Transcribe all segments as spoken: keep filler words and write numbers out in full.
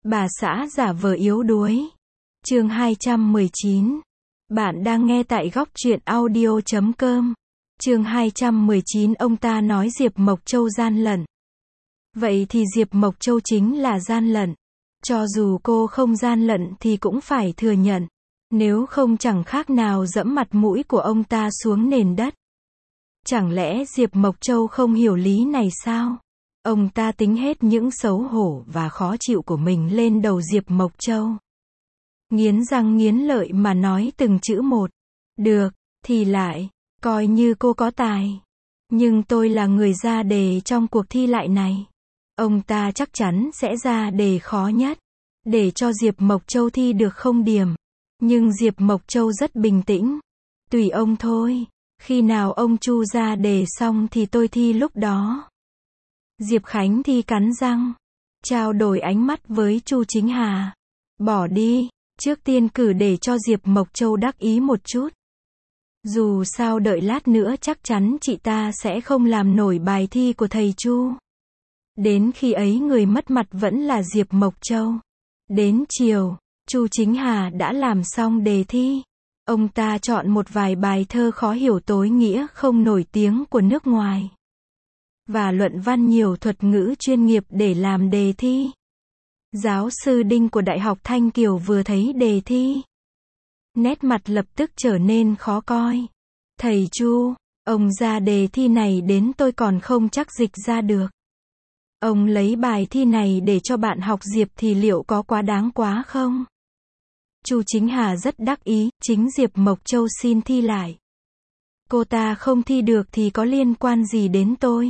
Bà xã giả vờ yếu đuối. Chương hai trăm mười chín. Bạn đang nghe tại góc truyện audio chấm com. Chương hai trăm mười chín. Ông ta nói Diệp Mộc Châu gian lận. Vậy thì Diệp Mộc Châu chính là gian lận. Cho dù cô không gian lận thì cũng phải thừa nhận. Nếu không chẳng khác nào dẫm mặt mũi của ông ta xuống nền đất. Chẳng lẽ Diệp Mộc Châu không hiểu lý này sao? Ông ta tính hết những xấu hổ và khó chịu của mình lên đầu Diệp Mộc Châu. Nghiến răng nghiến lợi mà nói từng chữ một. Được, thì lại, coi như cô có tài. Nhưng tôi là người ra đề trong cuộc thi lại này. Ông ta chắc chắn sẽ ra đề khó nhất. Để cho Diệp Mộc Châu thi được không điểm. Nhưng Diệp Mộc Châu rất bình tĩnh. Tùy ông thôi. Khi nào ông Chu ra đề xong thì tôi thi lúc đó. Diệp Khánh Thi cắn răng. Trao đổi ánh mắt với Chu Chính Hà. Bỏ đi. Trước tiên cử để cho Diệp Mộc Châu đắc ý một chút. Dù sao đợi lát nữa chắc chắn chị ta sẽ không làm nổi bài thi của thầy Chu. Đến khi ấy người mất mặt vẫn là Diệp Mộc Châu. Đến chiều, Chu Chính Hà đã làm xong đề thi. Ông ta chọn một vài bài thơ khó hiểu tối nghĩa không nổi tiếng của nước ngoài. Và luận văn nhiều thuật ngữ chuyên nghiệp để làm đề thi. Giáo sư Đinh của Đại học Thanh Kiều vừa thấy đề thi. Nét mặt lập tức trở nên khó coi. Thầy Chu, ông ra đề thi này đến tôi còn không chắc dịch ra được. Ông lấy bài thi này để cho bạn học Diệp thì liệu có quá đáng quá không? Chu Chính Hà rất đắc ý, chính Diệp Mộc Châu xin thi lại. Cô ta không thi được thì có liên quan gì đến tôi?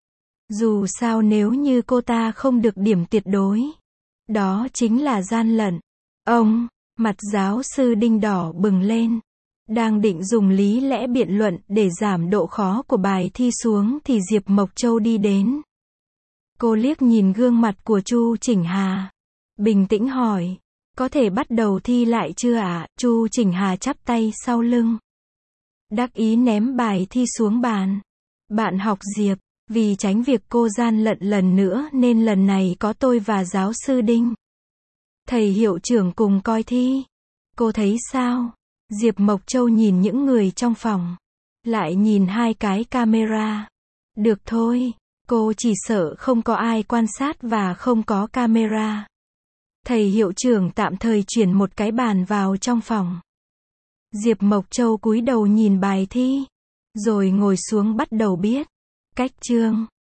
Dù sao nếu như cô ta không được điểm tuyệt đối, đó chính là gian lận. Ông, mặt giáo sư Đinh đỏ bừng lên. Đang định dùng lý lẽ biện luận để giảm độ khó của bài thi xuống thì Diệp Mộc Châu đi đến. Cô liếc nhìn gương mặt của Chu Chỉnh Hà. Bình tĩnh hỏi. Có thể bắt đầu thi lại chưa ạ? À? Chu Chỉnh Hà chắp tay sau lưng. Đắc ý ném bài thi xuống bàn. Bạn học Diệp, vì tránh việc cô gian lận lần nữa nên lần này có tôi và giáo sư Đinh. Thầy hiệu trưởng cùng coi thi. Cô thấy sao? Diệp Mộc Châu nhìn những người trong phòng. Lại nhìn hai cái camera. Được thôi, cô chỉ sợ không có ai quan sát và không có camera. Thầy hiệu trưởng tạm thời chuyển một cái bàn vào trong phòng. Diệp Mộc Châu cúi đầu nhìn bài thi. Rồi ngồi xuống bắt đầu viết. Cách chương.